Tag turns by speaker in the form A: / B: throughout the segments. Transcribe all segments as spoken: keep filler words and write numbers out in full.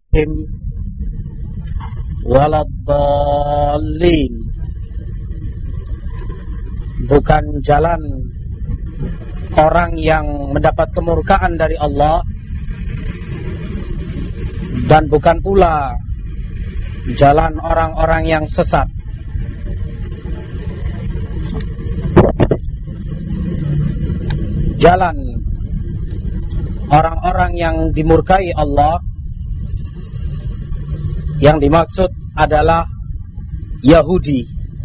A: waladdallin, bukan jalan orang yang mendapat kemurkaan dari Allah, dan bukan pula jalan orang-orang yang sesat. Jalan orang-orang yang dimurkai Allah, yang dimaksud adalah Yahudi.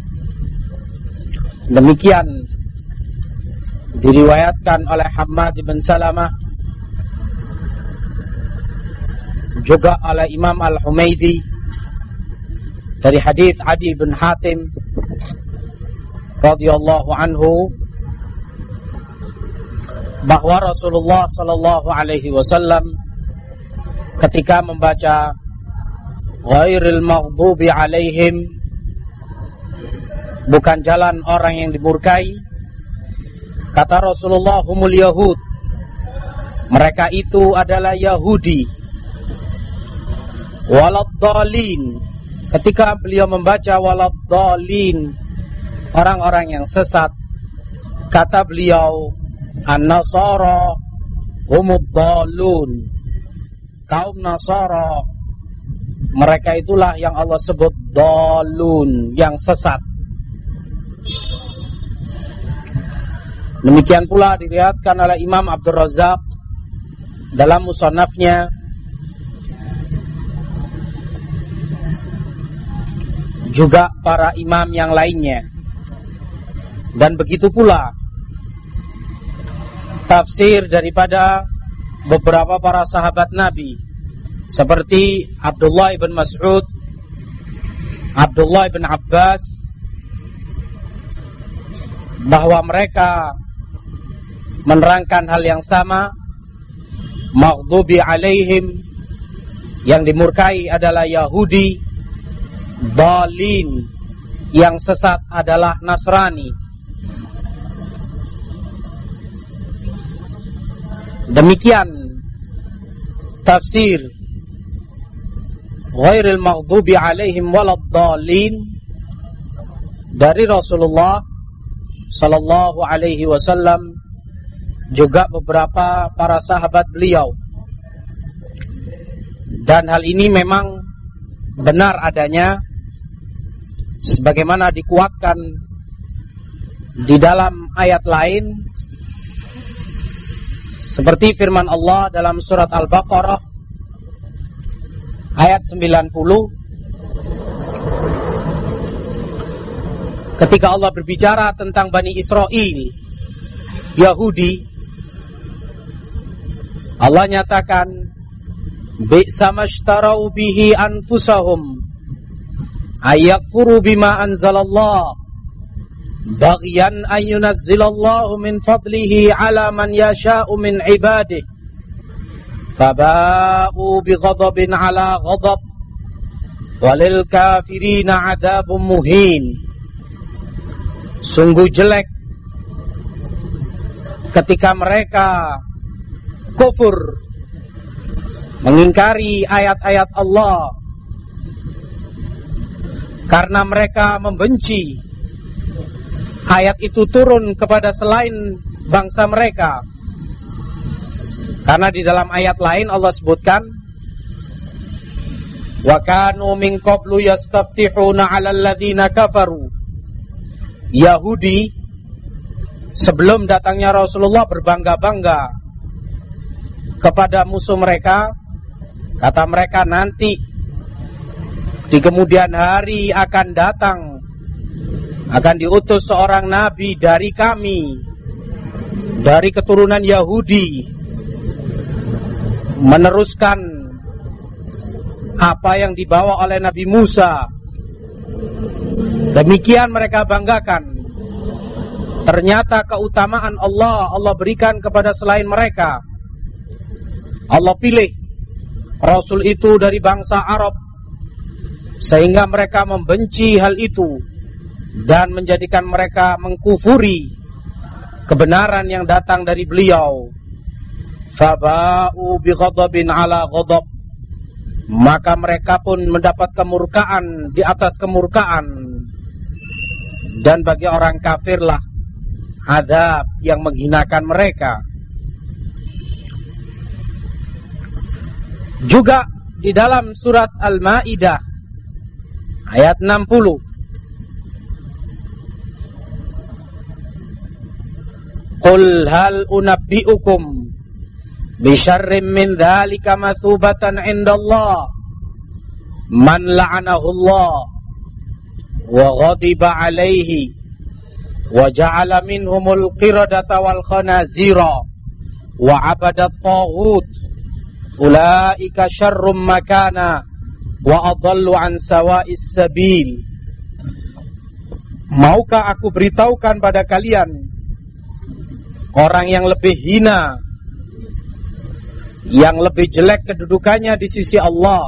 A: Demikian diriwayatkan oleh Hammad bin Salamah, juga oleh Imam Al-Humaidi dari hadis Adi bin Hatim radhiyallahu anhu, bahwa Rasulullah sallallahu alaihi wasallam ketika membaca ghairil maghdubi alaihim, bukan jalan orang yang dimurkai, kata Rasulullah, humul yahud, mereka itu adalah Yahudi. Waladdallin, ketika beliau membaca waladdallin, orang-orang yang sesat, kata beliau, An-Nasara humuddallun, kaum Nasara, mereka itulah yang Allah sebut dallun, yang sesat. Demikian pula diriwayatkan oleh Imam Abdul Razzaq dalam musannafnya, juga para imam yang lainnya. Dan begitu pula tafsir daripada beberapa para sahabat Nabi seperti Abdullah bin Mas'ud, Abdullah bin Abbas, bahwa mereka menerangkan hal yang sama. Maghdubi alaihim, yang dimurkai adalah Yahudi, dalin, yang sesat adalah Nasrani. Demikian tafsir ghairil maghdubi alaihim waladdallin dari Rasulullah sallallahu alaihi wasallam, juga beberapa para sahabat beliau. Dan hal ini memang benar adanya, sebagaimana dikuatkan di dalam ayat lain, seperti firman Allah dalam surat Al-Baqarah ayat sembilan puluh, ketika Allah berbicara tentang Bani Israel, Yahudi, Allah nyatakan, bi'sa mashtarau bihi anfusahum ayakfuru bima anzalallah baghyan an yunazzilallahu min fadlihi ala man yasha'u min ibadihi faba'u bighadabin ala ghadab walil kafirina adzabun muhin. Sungguh jelek ketika mereka kufur, mengingkari ayat-ayat Allah, karena mereka membenci ayat itu turun kepada selain bangsa mereka. Karena di dalam ayat lain Allah sebutkan, wa kanu min qablu yastaftihuna 'alal ladzina kafaru. Yahudi sebelum datangnya Rasulullah berbangga-bangga kepada musuh mereka. Kata mereka, nanti di kemudian hari akan datang, akan diutus seorang nabi dari kami, dari keturunan Yahudi, meneruskan apa yang dibawa oleh Nabi Musa. Demikian mereka banggakan. Ternyata keutamaan Allah Allah berikan kepada selain mereka. Allah pilih Rasul itu dari bangsa Arab, sehingga mereka membenci hal itu dan menjadikan mereka mengkufuri kebenaran yang datang dari beliau. Faba'u bighadabin ala ghadab, maka mereka pun mendapat kemurkaan di atas kemurkaan. Dan bagi orang kafirlah azab yang menghinakan mereka. Juga di dalam surat Al-Maidah ayat enam puluh, Qul hal unabbi'ukum bisyarrim min dzalika mathubatan 'indallah man la'anahu Allah wa ghadiba 'alaihi wa ja'ala minhumul qiradata wal khanazira wa 'abadat taghut ulaika syarrum makana wa adallu 'an sawa'is sabil. Maukah aku beritahukan pada kalian orang yang lebih hina, yang lebih jelek kedudukannya di sisi Allah,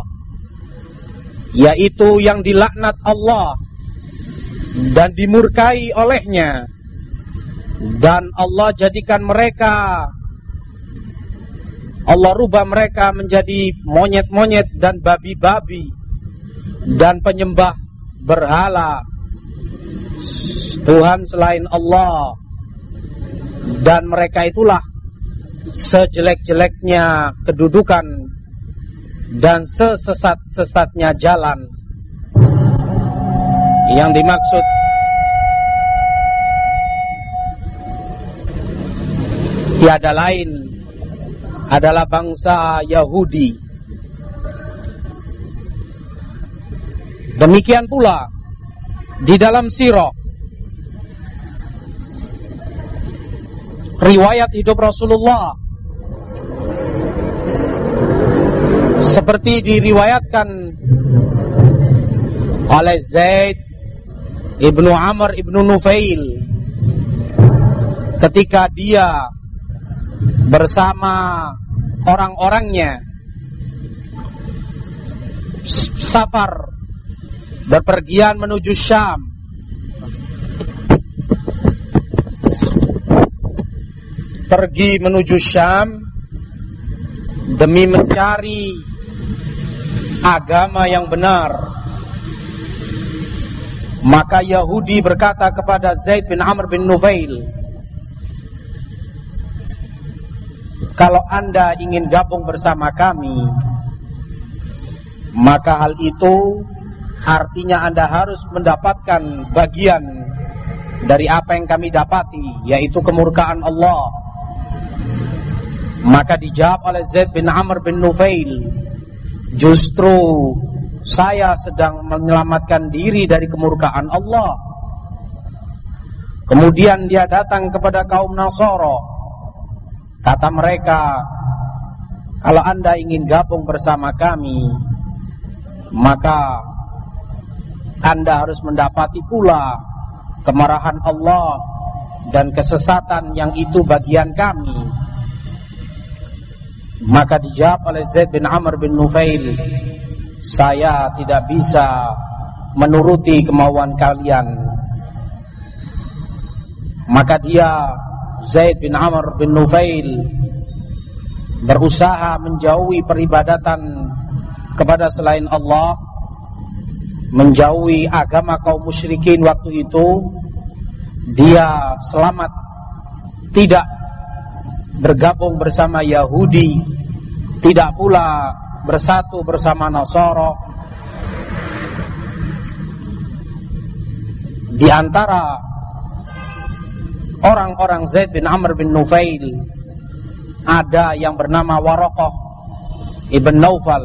A: yaitu yang dilaknat Allah dan dimurkai olehnya, dan Allah jadikan mereka, Allah rubah mereka menjadi monyet-monyet dan babi-babi dan penyembah berhala Tuhan selain Allah. Dan mereka itulah sejelek-jeleknya kedudukan dan sesesat-sesatnya jalan. Yang dimaksud tiada lain adalah bangsa Yahudi. Demikian pula di dalam sirah, riwayat hidup Rasulullah, seperti diriwayatkan oleh Zaid ibnu Amr ibnu Nufail ketika dia bersama orang-orangnya safar berpergian menuju Syam. Pergi menuju Syam demi mencari agama yang benar. Maka Yahudi berkata kepada Zaid bin Amr bin Nufail, kalau Anda ingin gabung bersama kami, maka hal itu artinya Anda harus mendapatkan bagian dari apa yang kami dapati, yaitu kemurkaan Allah. Maka dijawab oleh Zaid bin Amr bin Nufail, justru saya sedang menyelamatkan diri dari kemurkaan Allah. Kemudian dia datang kepada kaum Nasara. Kata mereka, kalau Anda ingin gabung bersama kami, maka Anda harus mendapati pula kemarahan Allah dan kesesatan yang itu bagian kami. Maka dijawab oleh Zaid bin Amr bin Nufail, saya tidak bisa menuruti kemauan kalian. Maka dia, Zaid bin Amr bin Nufail, berusaha menjauhi peribadatan kepada selain Allah, menjauhi agama kaum musyrikin waktu itu. Dia selamat tidak bergabung bersama Yahudi, tidak pula bersatu bersama Nasara. Di antara orang-orang Zaid bin Amr bin Nufail ada yang bernama Waraqah ibn Naufal.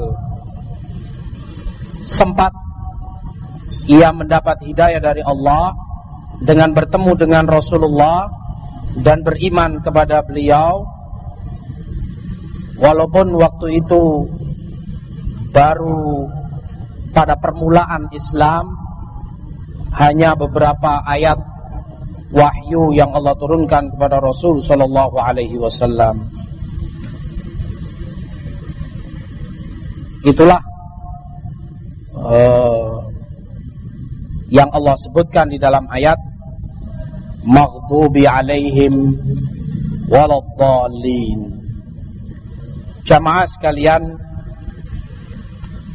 A: Sempat ia mendapat hidayah dari Allah dengan bertemu dengan Rasulullah dan beriman kepada beliau, walaupun waktu itu baru pada permulaan Islam, hanya beberapa ayat wahyu yang Allah turunkan kepada Rasul sallallahu alaihi wasallam. Itulah uh, yang Allah sebutkan di dalam ayat maghdubi alaihim waladdallin. Jamaah sekalian,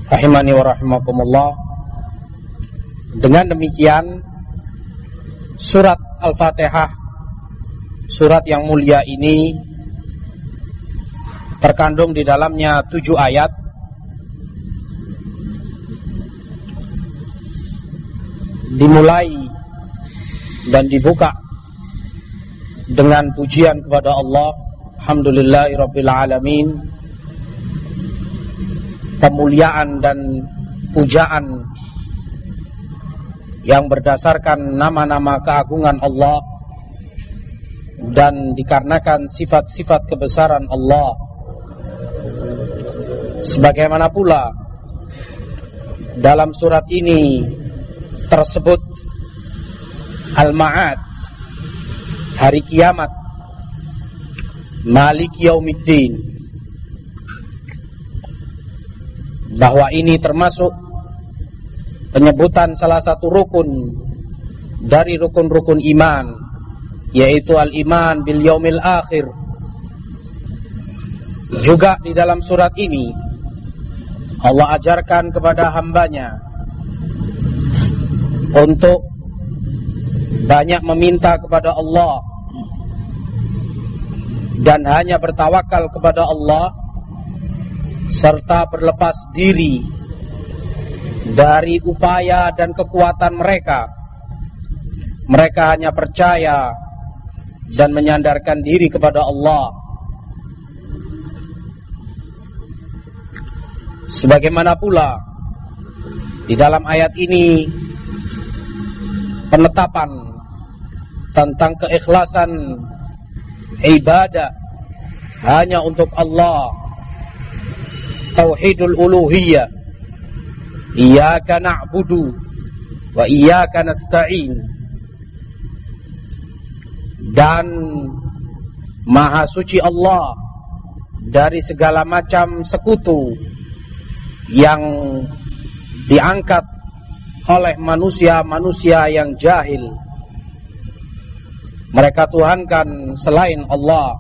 A: Rahimani wa rahimakumullah. Dengan demikian surat Al-Fatihah, surat yang mulia ini terkandung di dalamnya tujuh ayat. Dimulai dan dibuka dengan pujian kepada Allah, alhamdulillahirabbil alamin. Pemuliaan dan pujaan yang berdasarkan nama-nama keagungan Allah dan dikarenakan sifat-sifat kebesaran Allah. Sebagaimana pula dalam surat ini tersebut Al-Ma'ad, hari kiamat, Malik Yaumiddin, bahwa ini termasuk penyebutan salah satu rukun dari rukun-rukun iman, yaitu al-iman bil yaumil akhir. Juga di dalam surat ini Allah ajarkan kepada hambanya untuk banyak meminta kepada Allah dan hanya bertawakal kepada Allah, serta berlepas diri dari upaya dan kekuatan mereka. Mereka hanya percaya dan menyandarkan diri kepada Allah. Sebagaimana pula di dalam ayat ini penetapan tentang keikhlasan ibadah hanya untuk Allah, tauhidul uluhiyah, iyyaka na'budu wa iyyaka nasta'in, dan maha suci Allah dari segala macam sekutu yang diangkat oleh manusia-manusia yang jahil. Mereka tuhankan selain Allah.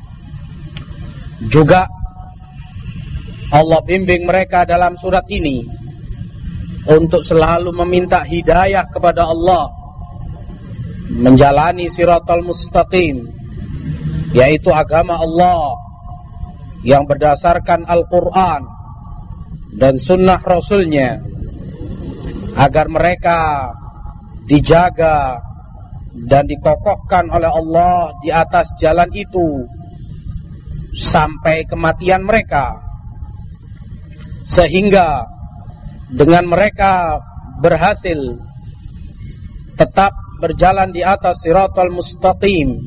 A: Juga Allah bimbing mereka dalam surat ini untuk selalu meminta hidayah kepada Allah, menjalani siratal mustaqim, yaitu agama Allah yang berdasarkan Al-Quran dan sunnah Rasulnya, agar mereka dijaga dan dikokohkan oleh Allah di atas jalan itu sampai kematian mereka, sehingga dengan mereka berhasil tetap berjalan di atas siratal mustaqim.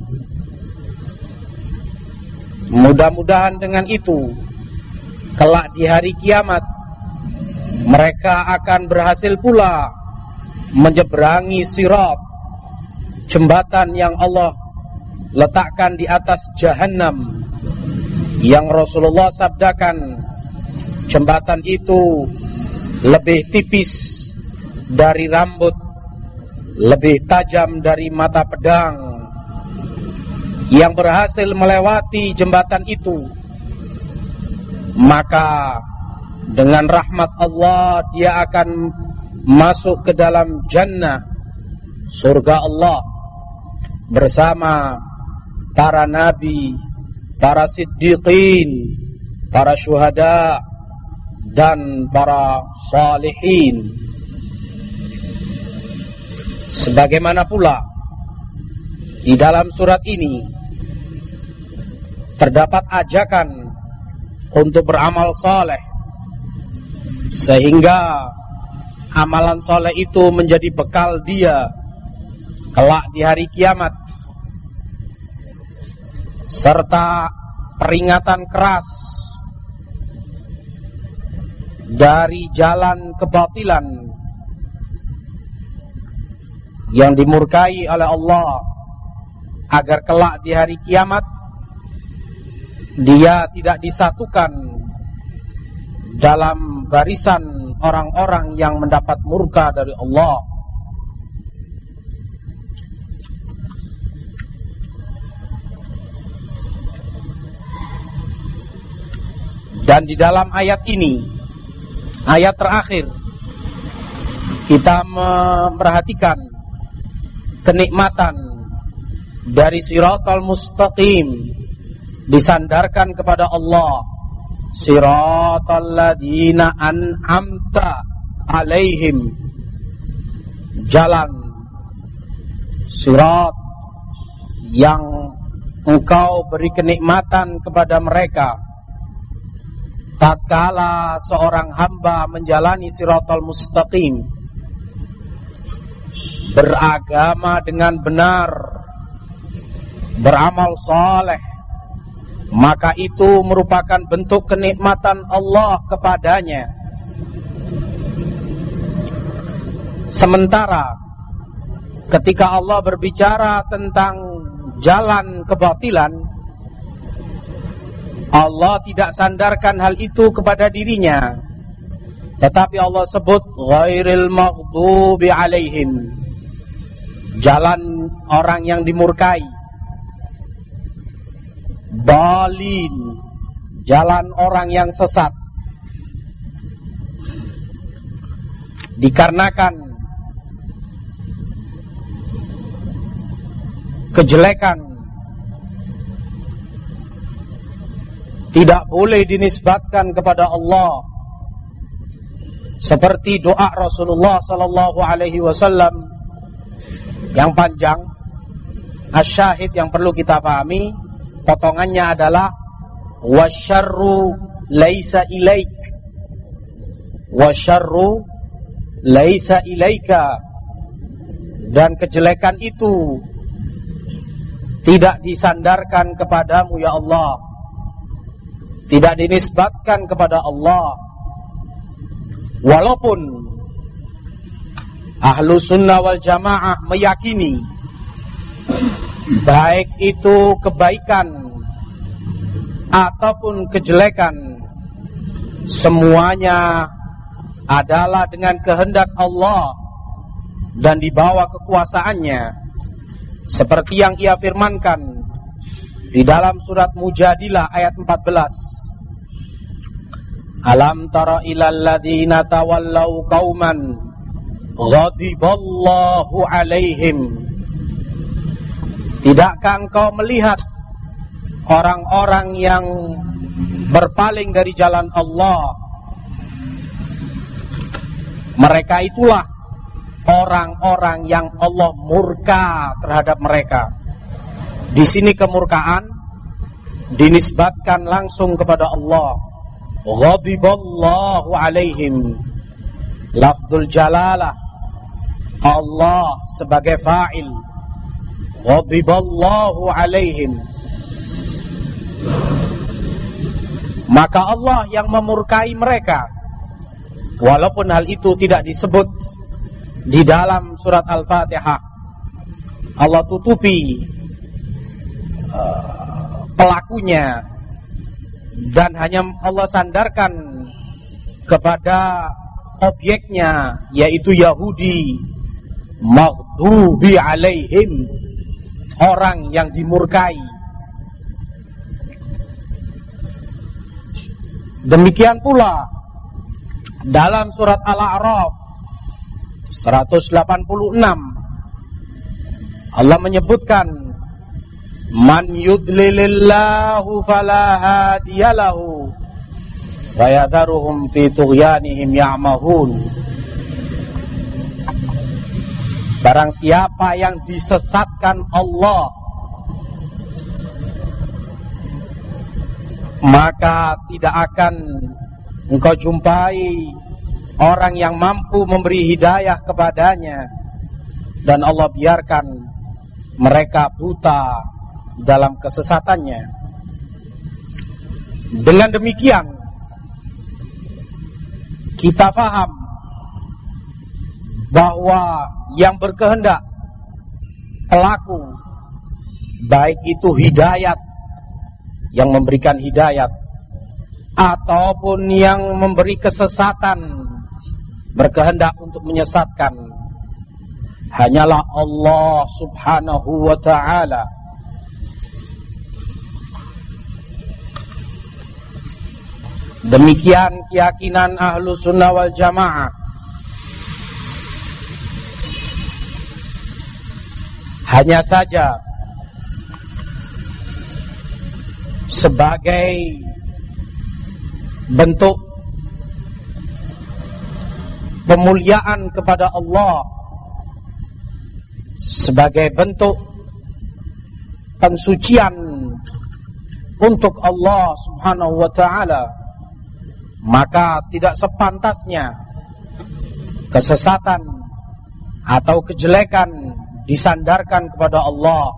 A: Mudah-mudahan dengan itu kelak di hari kiamat mereka akan berhasil pula menyeberangi sirat, jembatan yang Allah letakkan di atas Jahannam, yang Rasulullah sabdakan jembatan itu lebih tipis dari rambut, lebih tajam dari mata pedang. Yang berhasil melewati jembatan itu, maka dengan rahmat Allah dia akan masuk ke dalam jannah, surga Allah, bersama para nabi, para siddiqin, para syuhada, dan para salihin. Sebagaimana pula di dalam surat ini terdapat ajakan untuk beramal saleh, sehingga amalan saleh itu menjadi bekal dia kelak di hari kiamat, serta peringatan keras dari jalan kebatilan yang dimurkai oleh Allah, agar kelak di hari kiamat dia tidak disatukan dalam barisan orang-orang yang mendapat murka dari Allah. Dan di dalam ayat ini ayat terakhir kita memperhatikan kenikmatan dari siratal mustaqim, disandarkan kepada Allah, siratal ladzina an'amta alaihim, jalan sirat yang engkau beri kenikmatan kepada mereka. Tatkala seorang hamba menjalani siratal mustaqim, beragama dengan benar, beramal saleh, maka itu merupakan bentuk kenikmatan Allah kepadanya. Sementara ketika Allah berbicara tentang jalan kebatilan, Allah tidak sandarkan hal itu kepada dirinya, tetapi Allah sebut ghairil maghdubi alaihim, jalan orang yang dimurkai, dalin, jalan orang yang sesat. Dikarenakan kejelekan tidak boleh dinisbatkan kepada Allah, seperti doa Rasulullah sallallahu alaihi wasallam yang panjang. Asyahid yang perlu kita pahami, potongannya adalah wasyarru laisa ilaik, wasyarru laisa ilaika, dan kejelekan itu tidak disandarkan kepadamu ya Allah, tidak dinisbatkan kepada Allah. Walaupun ahlu sunnah wal jamaah meyakini baik itu kebaikan ataupun kejelekan, semuanya adalah dengan kehendak Allah dan di bawah kekuasaannya, seperti yang ia firmankan di dalam surat Mujadilah ayat empat belas. Alam tara ilal ladzina tawallau qauman ghadiballahu alaihim. Tidakkah engkau melihat orang-orang yang berpaling dari jalan Allah? Mereka itulah orang-orang yang Allah murka terhadap mereka. Di sini kemurkaan dinisbatkan langsung kepada Allah. Ghadiballahu alaihim, lafzul jalalah, Allah sebagai fa'il. Ghadiballahu alaihim, maka Allah yang memurkai mereka. Walaupun hal itu tidak disebut di dalam surat Al-Fatihah, Allah tutupi uh, pelakunya dan hanya Allah sandarkan kepada objeknya, yaitu Yahudi, maghdubi alaihim, orang yang dimurkai. Demikian pula dalam surat Al-A'raf seratus delapan puluh enam, Allah menyebutkan man yudlilillahu fala hadiyalahu wa yadharuhum fi tughyanihim ya'mahun. Barang siapa yang disesatkan Allah, maka tidak akan engkau jumpai orang yang mampu memberi hidayah kepadanya, dan Allah biarkan mereka buta dalam kesesatannya. Dengan demikian kita faham bahwa yang berkehendak, pelaku, baik itu hidayat, yang memberikan hidayat, ataupun yang memberi kesesatan, berkehendak untuk menyesatkan, hanyalah Allah subhanahu wa ta'ala. Demikian keyakinan ahlu sunnah wal jamaah. Hanya saja sebagai bentuk pemuliaan kepada Allah, sebagai bentuk pensucian untuk Allah Subhanahu wa ta'ala, maka tidak sepantasnya kesesatan atau kejelekan disandarkan kepada Allah.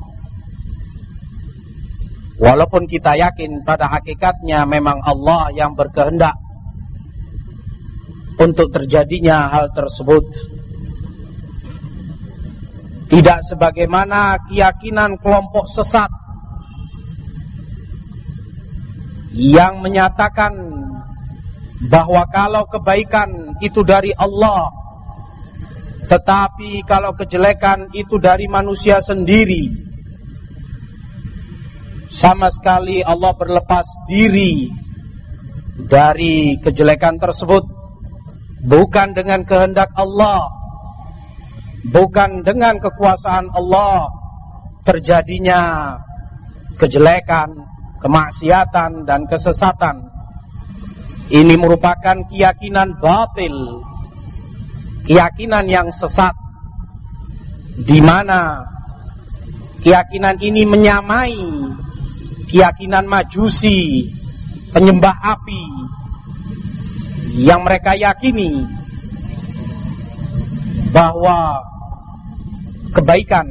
A: Walaupun kita yakin pada hakikatnya memang Allah yang berkehendak untuk terjadinya hal tersebut. Tidak sebagaimana keyakinan kelompok sesat yang menyatakan bahwa kalau kebaikan itu dari Allah, tetapi kalau kejelekan itu dari manusia sendiri. Sama sekali Allah berlepas diri dari kejelekan tersebut. Bukan dengan kehendak Allah, bukan dengan kekuasaan Allah terjadinya kejelekan, kemaksiatan dan kesesatan. Ini merupakan keyakinan batil, keyakinan yang sesat, di mana keyakinan ini menyamai keyakinan Majusi, penyembah api, yang mereka yakini bahwa kebaikan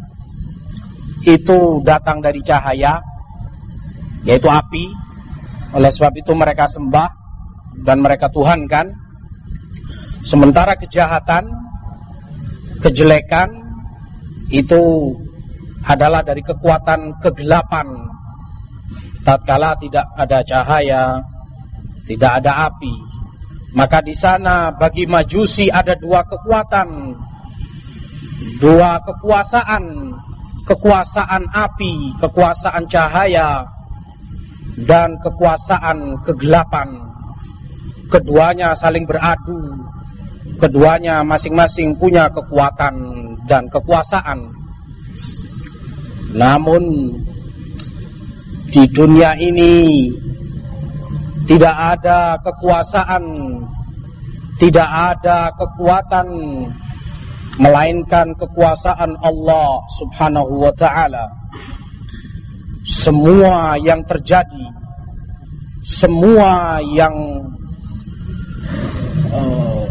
A: itu datang dari cahaya, yaitu api. Oleh sebab itu mereka sembah dan mereka tuhankan. Sementara kejahatan, kejelekan itu adalah dari kekuatan kegelapan. Tatkala tidak ada cahaya, tidak ada api, maka di sana bagi Majusi ada dua kekuatan, dua kekuasaan, kekuasaan api, kekuasaan cahaya, dan kekuasaan kegelapan. Keduanya saling beradu, keduanya masing-masing punya kekuatan dan kekuasaan. Namun di dunia ini tidak ada kekuasaan, tidak ada kekuatan melainkan kekuasaan Allah Subhanahu wa ta'ala. Semua yang terjadi, semua yang uh,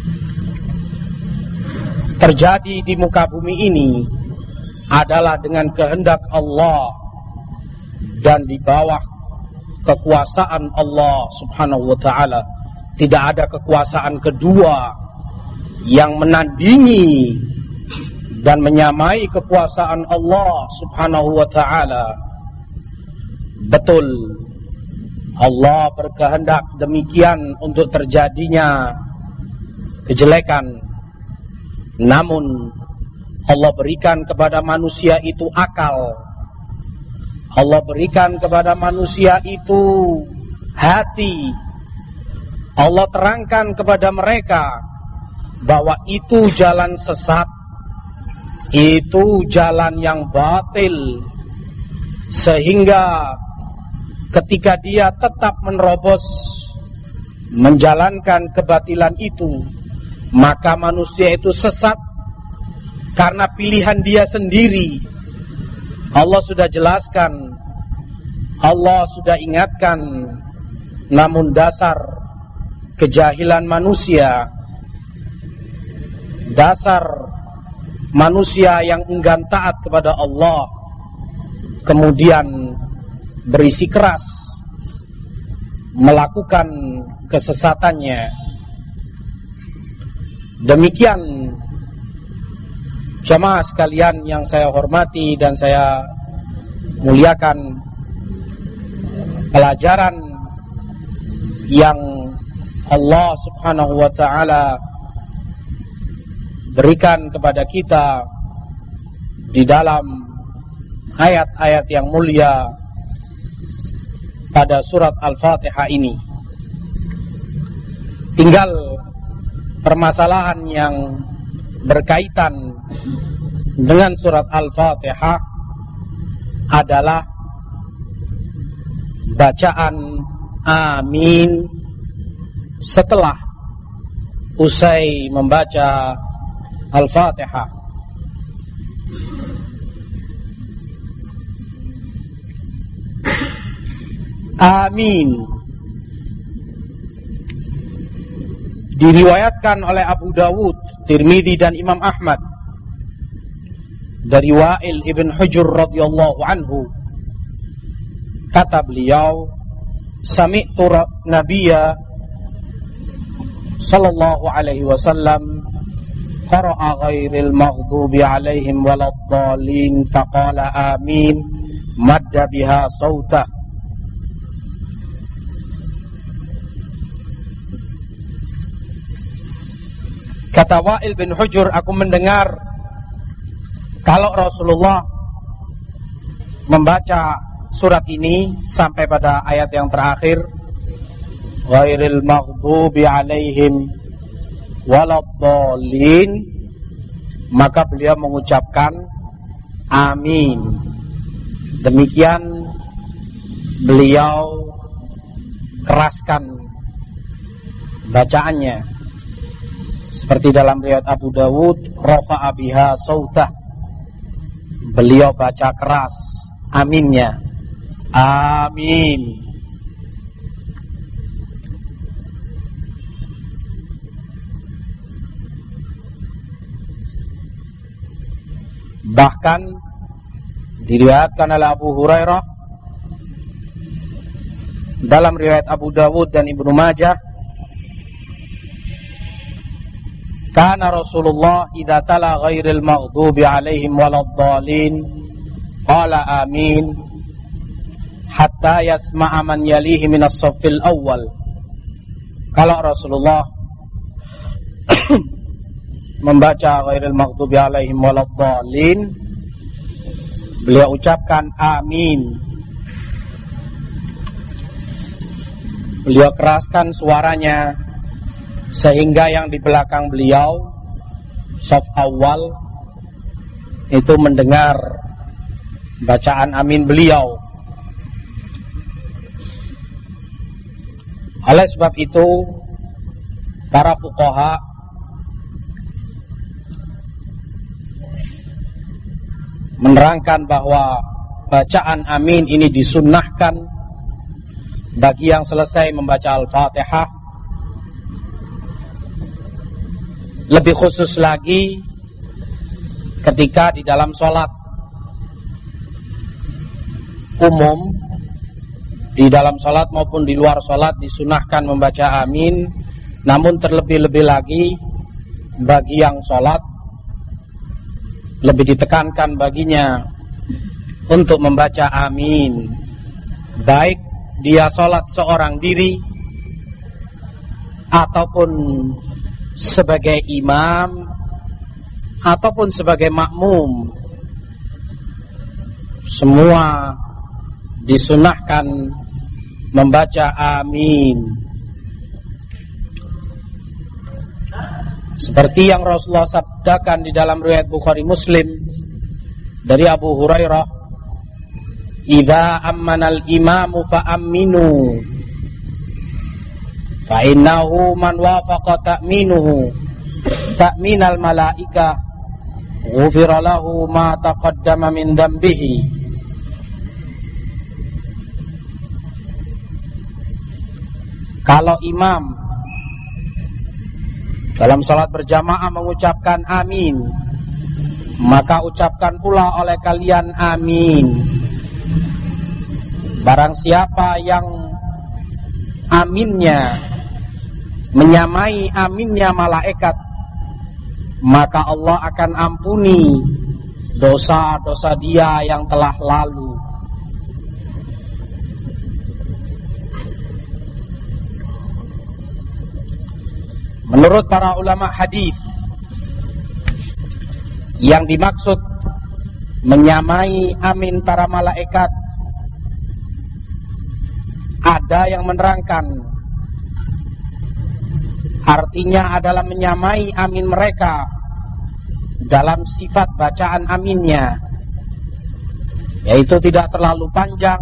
A: terjadi di muka bumi ini adalah dengan kehendak Allah dan di bawah kekuasaan Allah Subhanahu wa ta'ala. Tidak ada kekuasaan kedua yang menandingi dan menyamai kekuasaan Allah Subhanahu wa ta'ala. Betul, Allah berkehendak demikian untuk terjadinya kejelekan. Namun Allah berikan kepada manusia itu akal, Allah berikan kepada manusia itu hati. Allah terangkan kepada mereka bahwa itu jalan sesat, itu jalan yang batil, sehingga ketika dia tetap menerobos menjalankan kebatilan itu, maka manusia itu sesat karena pilihan dia sendiri. Allah sudah jelaskan, Allah sudah ingatkan, namun dasar kejahilan manusia, dasar manusia yang enggan taat kepada Allah, kemudian berisi keras melakukan kesesatannya. Demikian jamaah sekalian yang saya hormati dan saya muliakan, pelajaran yang Allah Subhanahu wa ta'ala berikan kepada kita di dalam ayat-ayat yang mulia pada surat Al-Fatihah ini. Tinggal permasalahan yang berkaitan dengan surat Al-Fatihah adalah bacaan amin setelah usai membaca Al-Fatihah. Amin diriwayatkan oleh Abu Dawud, Tirmidzi dan Imam Ahmad dari Wa'il ibn Hujr radhiyallahu anhu. Kata beliau, sami'tu Nabiyya sallallahu alaihi wasallam qara'a ghairil maghdubi alaihim waladdallin faqala amin madda biha sautah. Kata Wa'il bin Hujr, aku mendengar kalau Rasulullah membaca surat ini sampai pada ayat yang terakhir, ghairil maghdubi alaihim waladdallin, maka beliau mengucapkan amin. Demikian beliau keraskan bacaannya. Seperti dalam riwayat Abu Dawud, rafa'a biha sautah, beliau baca keras aminnya, amin. Bahkan diriwayatkan oleh Abu Hurairah dalam riwayat Abu Dawud dan Ibnu Majah, kana Rasulullah idza tala ghairil maghdubi alaihim waladdallin qala amin hatta yasma'a man yalihi minas saffil awwal. Kalau Rasulullah membaca ghairil maghdubi alaihim waladdallin, beliau ucapkan amin. Beliau keraskan suaranya sehingga yang di belakang beliau, shaf awal, itu mendengar bacaan amin beliau. Oleh sebab itu, para fuqaha menerangkan bahwa bacaan amin ini disunnahkan bagi yang selesai membaca Al-Fatihah. Lebih khusus lagi ketika di dalam sholat umum, di dalam sholat maupun di luar sholat disunahkan membaca amin. Namun terlebih-lebih lagi bagi yang sholat, lebih ditekankan baginya untuk membaca amin, baik dia sholat seorang diri ataupun sebagai imam ataupun sebagai makmum. Semua disunahkan membaca amin. Seperti yang Rasulullah sabdakan di dalam riwayat Bukhari Muslim dari Abu Hurairah, idza ammanal imamu fa aminu fa innahu man wafaqa ta'minuhu ta'minal malaika ghufira lahu ma taqaddama min dambihi. Kalau imam dalam salat berjamaah mengucapkan amin, maka ucapkan pula oleh kalian amin. Barang siapa yang aminnya menyamai aminnya malaikat, maka Allah akan ampuni dosa-dosa dia yang telah lalu. Menurut para ulama hadis, yang dimaksud menyamai amin para malaikat, ada yang menerangkan artinya adalah menyamai amin mereka dalam sifat bacaan aminnya, yaitu tidak terlalu panjang.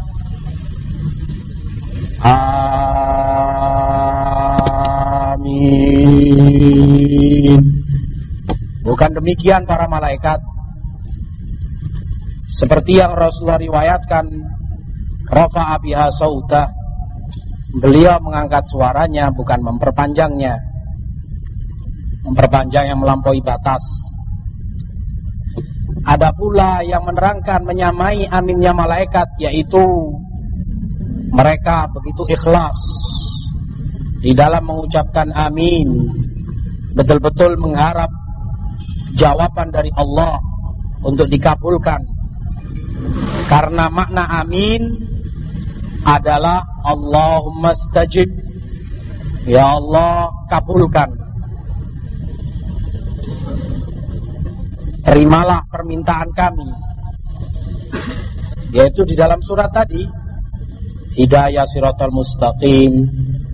A: Amin. Bukan demikian para malaikat. Seperti yang Rasulullah riwayatkan, rafa'a biha sautah, beliau mengangkat suaranya, bukan memperpanjangnya. Memperpanjang yang melampaui batas. Ada pula yang menerangkan menyamai aminnya malaikat, yaitu mereka begitu ikhlas di dalam mengucapkan amin, betul-betul mengharap jawaban dari Allah untuk dikabulkan. Karena makna amin adalah Allahumma stajib, ya Allah kabulkan, terimalah permintaan kami. Yaitu di dalam surat tadi, hidayah siratal mustaqim,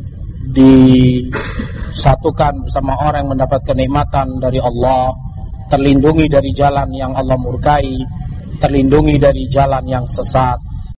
A: disatukan bersama orang yang mendapat kenikmatan dari Allah, terlindungi dari jalan yang Allah murkai, terlindungi dari jalan yang sesat.